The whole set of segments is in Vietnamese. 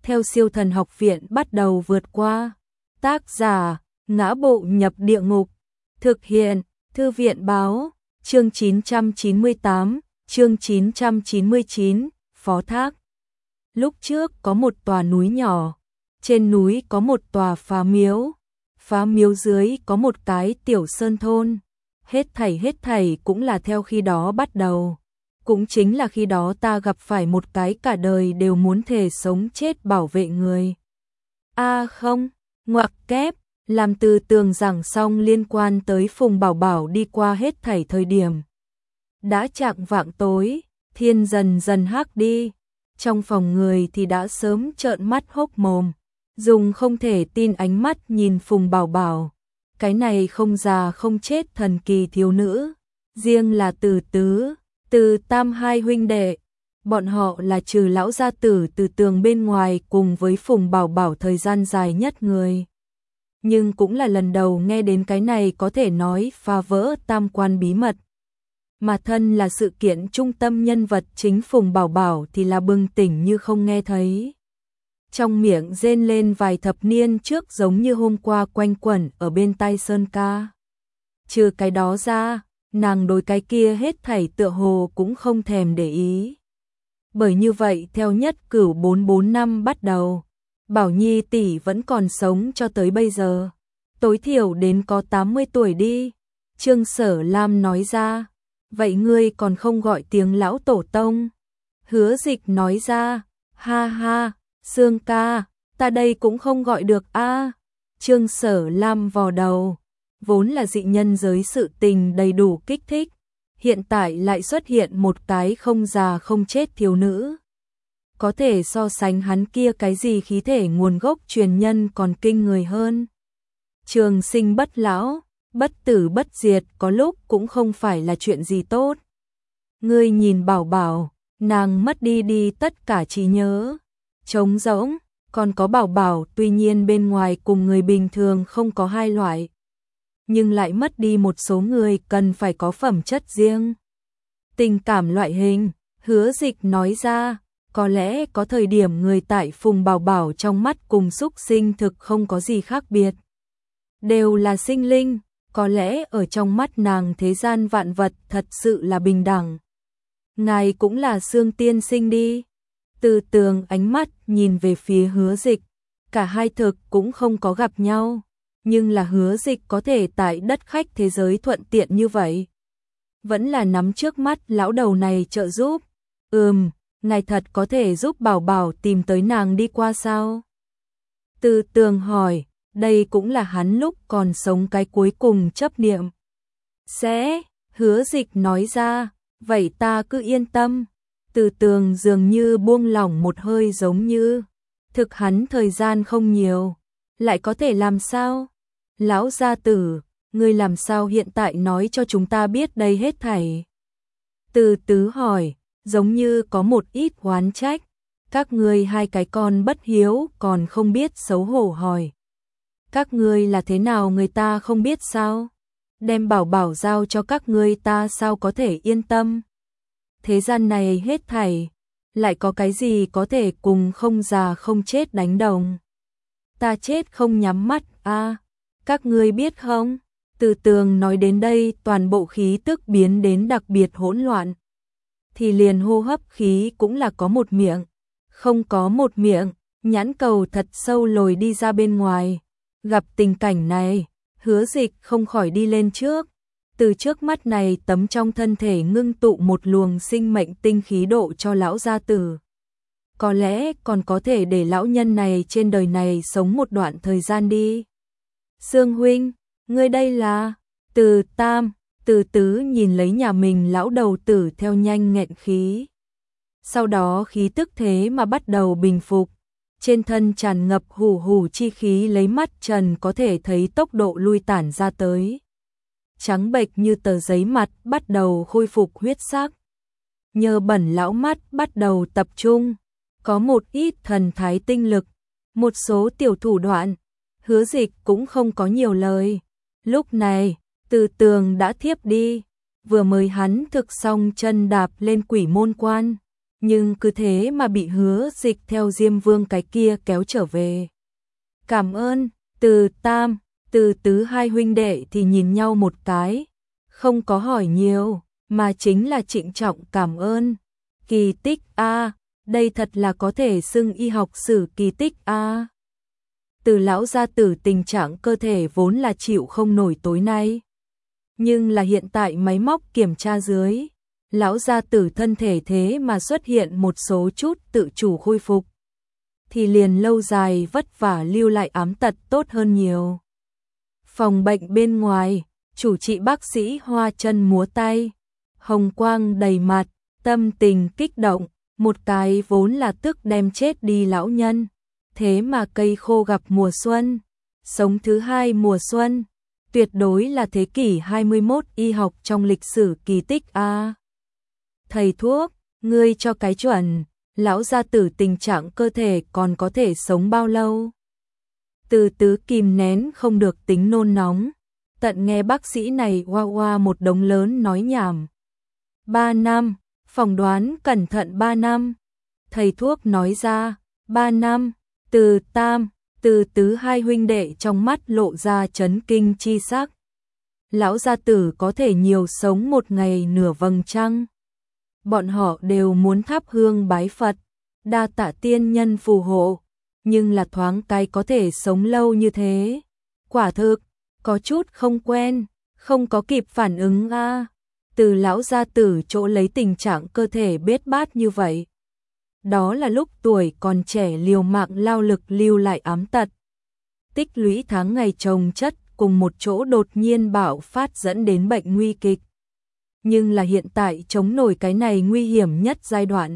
theo Siêu Thần Học Viện bắt đầu vượt qua. Tác giả: Ngã Bộ Nhập Địa Ngục. Thực hiện: Thư viện báo. Chương 998, chương 999, Phó Thác. Lúc trước có một tòa núi nhỏ, trên núi có một tòa phá miếu dưới có một cái tiểu sơn thôn. Hết thảy cũng là theo khi đó bắt đầu. Cũng chính là khi đó ta gặp phải một cái cả đời đều muốn thề sống chết bảo vệ người. Không, ngoặc kép, làm Từ Tường giảng xong liên quan tới Phùng Bảo Bảo đi qua hết thảy thời điểm. Đã chạng vạng tối, thiên dần dần hắc đi, trong phòng người thì đã sớm trợn mắt hốc mồm, dùng không thể tin ánh mắt nhìn Phùng Bảo Bảo. Cái này không già không chết thần kỳ thiếu nữ, riêng là Từ Tứ, Từ Tam hai huynh đệ, bọn họ là trừ lão gia tử Từ Tường bên ngoài cùng với Phùng Bảo Bảo thời gian dài nhất người. Nhưng cũng là lần đầu nghe đến cái này có thể nói phá vỡ tam quan bí mật. Mà thân là sự kiện trung tâm nhân vật chính Phùng Bảo Bảo thì là bừng tỉnh như không nghe thấy. Trong miệng rên lên vài thập niên trước giống như hôm qua quanh quẩn ở bên tai Sơn ca. Trừ cái đó ra, nàng đối cái kia hết thảy tựa hồ cũng không thèm để ý. Bởi như vậy theo Nhất Cửu 44 năm bắt đầu, Bảo Nhi tỷ vẫn còn sống cho tới bây giờ. Tối thiểu đến có 80 tuổi đi. Trương Sở Lam nói ra. Vậy ngươi còn không gọi tiếng lão tổ tông? Hứa Dịch nói ra. Ha ha, Sương ca, ta đây cũng không gọi được a. Trương Sở Lam vò đầu. Vốn là dị nhân giới sự tình đầy đủ kích thích. Hiện tại lại xuất hiện một cái không già không chết thiếu nữ. Có thể so sánh hắn kia cái gì khí thể nguồn gốc truyền nhân còn kinh người hơn. Trường sinh bất lão, bất tử bất diệt có lúc cũng không phải là chuyện gì tốt. Ngươi nhìn Bảo Bảo, nàng mất đi tất cả trí nhớ, trống rỗng, còn có Bảo Bảo tuy nhiên bên ngoài cùng người bình thường không có hai loại. Nhưng lại mất đi một số người cần phải có phẩm chất riêng. Tình cảm loại hình, Hứa Dịch nói ra. Có lẽ có thời điểm người tại Phùng Bảo Bảo trong mắt cùng súc sinh thực không có gì khác biệt. Đều là sinh linh, có lẽ ở trong mắt nàng thế gian vạn vật thật sự là bình đẳng. Ngài cũng là Sương tiên sinh đi. Từ Tường ánh mắt nhìn về phía Hứa Dịch, cả hai thực cũng không có gặp nhau, nhưng là Hứa Dịch có thể tại đất khách thế giới thuận tiện như vậy. Vẫn là nắm trước mắt lão đầu này trợ giúp. Ngài thật có thể giúp Bảo Bảo tìm tới nàng đi qua sao? Từ Tường hỏi, đây cũng là hắn lúc còn sống cái cuối cùng chấp niệm. Sẽ, Hứa Dịch nói ra, vậy ta cứ yên tâm. Từ Tường dường như buông lỏng một hơi giống như, thực hắn thời gian không nhiều, lại có thể làm sao? Lão gia tử, ngươi làm sao hiện tại nói cho chúng ta biết đây hết thảy? Từ Tứ hỏi. Giống như có một ít oán trách, các ngươi hai cái con bất hiếu còn không biết xấu hổ hỏi. Các ngươi là thế nào người ta không biết sao? Đem Bảo Bảo giao cho các ngươi ta sao có thể yên tâm? Thế gian này hết thảy, lại có cái gì có thể cùng không già không chết đánh đồng? Ta chết không nhắm mắt các ngươi biết không? Từ Tường nói đến đây toàn bộ khí tức biến đến đặc biệt hỗn loạn. Thì liền hô hấp khí cũng là có một miệng, không có một miệng, nhãn cầu thật sâu lồi đi ra bên ngoài. Gặp tình cảnh này, Hứa Dịch không khỏi đi lên trước. Từ trước mắt này tấm trong thân thể ngưng tụ một luồng sinh mệnh tinh khí độ cho lão gia tử. Có lẽ còn có thể để lão nhân này trên đời này sống một đoạn thời gian đi. Sương huynh, ngươi đây là Từ Tam. Từ Tứ nhìn lấy nhà mình lão đầu tử theo nhanh nghẹn khí. Sau đó khí tức thế mà bắt đầu bình phục. Trên thân tràn ngập hù hù chi khí lấy mắt trần có thể thấy tốc độ lui tản ra tới. Trắng bệch như tờ giấy mặt bắt đầu khôi phục huyết sắc. Nhờ bẩn lão mắt bắt đầu tập trung. Có một ít thần thái tinh lực. Một số tiểu thủ đoạn. Hứa Dịch cũng không có nhiều lời. Lúc này Từ Tường đã thiếp đi, vừa mới hắn thực xong chân đạp lên quỷ môn quan, nhưng cứ thế mà bị Hứa Dịch theo Diêm Vương cái kia kéo trở về. Cảm ơn. Từ Tam, Từ Tứ hai huynh đệ thì nhìn nhau một cái, không có hỏi nhiều, mà chính là trịnh trọng cảm ơn. Kỳ tích a, đây thật là có thể xưng y học sử kỳ tích a. Từ lão gia tử tình trạng cơ thể vốn là chịu không nổi tối nay, nhưng là hiện tại máy móc kiểm tra dưới, lão gia tử thân thể thế mà xuất hiện một số chút tự chủ khôi phục, thì liền lâu dài vất vả lưu lại ám tật tốt hơn nhiều. Phòng bệnh bên ngoài, chủ trị bác sĩ hoa chân múa tay, hồng quang đầy mặt, tâm tình kích động, một cái vốn là tức đem chết đi lão nhân, thế mà cây khô gặp mùa xuân, sống thứ hai mùa xuân, tuyệt đối là thế kỷ 21 y học trong lịch sử kỳ tích a. Thầy thuốc, ngươi cho cái chuẩn, lão gia tử tình trạng cơ thể còn có thể sống bao lâu? Từ Tứ kìm nén không được tính nôn nóng, tận nghe bác sĩ này oa oa một đống lớn nói nhảm. 3 năm, phỏng đoán cẩn thận 3 năm. Thầy thuốc nói ra, 3 năm. Từ Tam, Từ Tứ hai huynh đệ trong mắt lộ ra chấn kinh chi sắc. Lão gia tử có thể nhiều sống một ngày nửa vầng trăng. Bọn họ đều muốn thắp hương bái Phật, đa tạ tiên nhân phù hộ, nhưng là thoáng cái có thể sống lâu như thế. Quả thực, có chút không quen, không có kịp phản ứng a. Từ lão gia tử chỗ lấy tình trạng cơ thể bết bát như vậy. Đó là lúc tuổi còn trẻ liều mạng lao lực lưu lại ám tật. Tích lũy tháng ngày chồng chất cùng một chỗ đột nhiên bạo phát dẫn đến bệnh nguy kịch. Nhưng là hiện tại chống nổi cái này nguy hiểm nhất giai đoạn.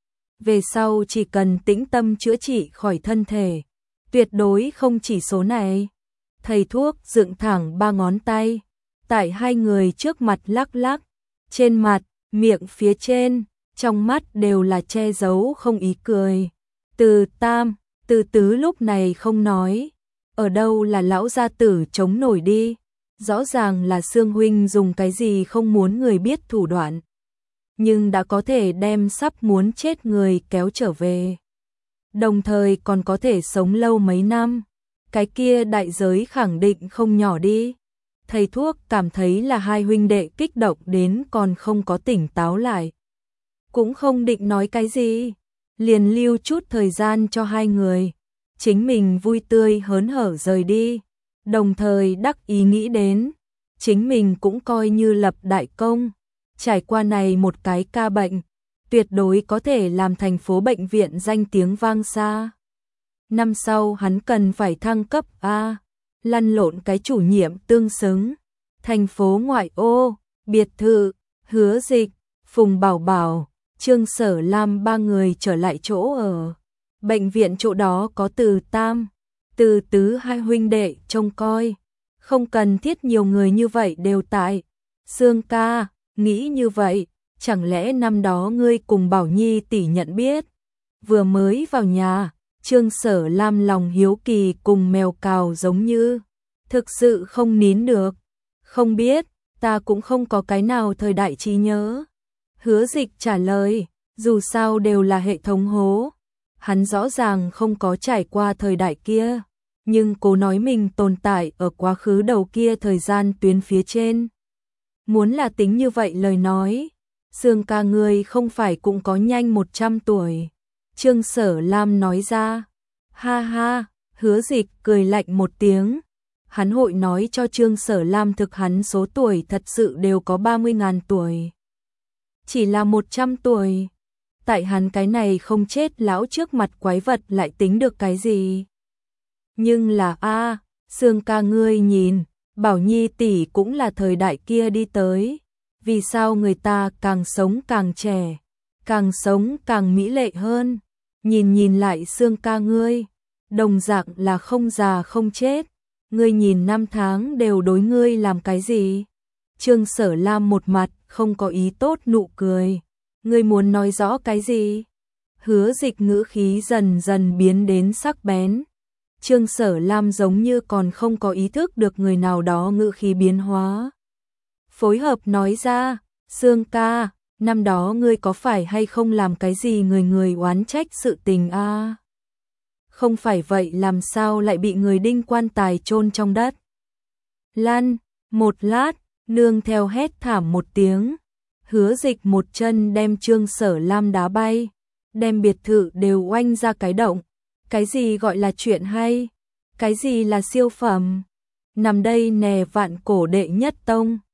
Về sau chỉ cần tĩnh tâm chữa trị khỏi thân thể, tuyệt đối không chỉ số này. Thầy thuốc dựng thẳng 3 ngón tay, tại hai người trước mặt lắc lắc, trên mặt, miệng phía trên, trong mắt đều là che giấu không ý cười. Từ Tam, Từ Tứ lúc này không nói, ở đâu là lão gia tử chống nổi đi, rõ ràng là Sương huynh dùng cái gì không muốn người biết thủ đoạn, nhưng đã có thể đem sắp muốn chết người kéo trở về, đồng thời còn có thể sống lâu mấy năm, cái kia đại giới khẳng định không nhỏ đi. Thầy thuốc cảm thấy là hai huynh đệ kích động đến còn không có tỉnh táo lại, cũng không định nói cái gì, liền lưu chút thời gian cho hai người, chính mình vui tươi hớn hở rời đi, đồng thời đắc ý nghĩ đến, chính mình cũng coi như lập đại công, trải qua này một cái ca bệnh, tuyệt đối có thể làm thành phố bệnh viện danh tiếng vang xa. Năm sau hắn cần phải thăng cấp a, lăn lộn cái chủ nhiệm tương xứng, thành phố ngoại ô, biệt thự, Hứa Dịch, Phùng Bảo Bảo, Trương Sở Lam 3 người trở lại chỗ ở. Bệnh viện chỗ đó có Từ Tam, Từ Tứ hai huynh đệ trông coi, không cần thiết nhiều người như vậy đều tại. Sương ca, nghĩ như vậy, chẳng lẽ năm đó ngươi cùng Bảo Nhi tỷ nhận biết? Vừa mới vào nhà, Trương Sở Lam lòng hiếu kỳ cùng mèo cào giống như, thực sự không nín được. Không biết, ta cũng không có cái nào thời đại trí nhớ. Hứa Dịch trả lời, dù sao đều là hệ thống hố. Hắn rõ ràng không có trải qua thời đại kia, nhưng cố nói mình tồn tại ở quá khứ đầu kia thời gian tuyến phía trên. Muốn là tính như vậy lời nói, Sương ca ngươi không phải cũng có nhanh 100 tuổi. Trương Sở Lam nói ra, ha ha, Hứa Dịch cười lạnh một tiếng. Hắn hội nói cho Trương Sở Lam thực hắn số tuổi thật sự đều có 30.000 tuổi. Chỉ là 100 tuổi. Tại hắn cái này không chết lão trước mặt quái vật lại tính được cái gì? Nhưng là Sương ca ngươi nhìn, Bảo Nhi tỷ cũng là thời đại kia đi tới. Vì sao người ta càng sống càng trẻ, càng sống càng mỹ lệ hơn? Nhìn lại Sương ca ngươi, đồng dạng là không già không chết. Ngươi nhìn năm tháng đều đối ngươi làm cái gì? Trương Sở Lam một mặt không có ý tốt nụ cười. Ngươi muốn nói rõ cái gì? Hứa Dịch ngữ khí dần dần biến đến sắc bén. Trương Sở Lam giống như còn không có ý thức được người nào đó ngữ khí biến hóa. Phối hợp nói ra, Sương ca, năm đó ngươi có phải hay không làm cái gì người người oán trách sự tình a? Không phải vậy làm sao lại bị người đinh quan tài chôn trong đất? Lăn, một lát, nương theo hét thảm một tiếng, Hứa Dịch một chân đem Trương Sở Lam đá bay, đem biệt thự đều oanh ra cái động. Cái gì gọi là chuyện hay? Cái gì là siêu phẩm? Nằm đây nè vạn cổ đệ nhất tông,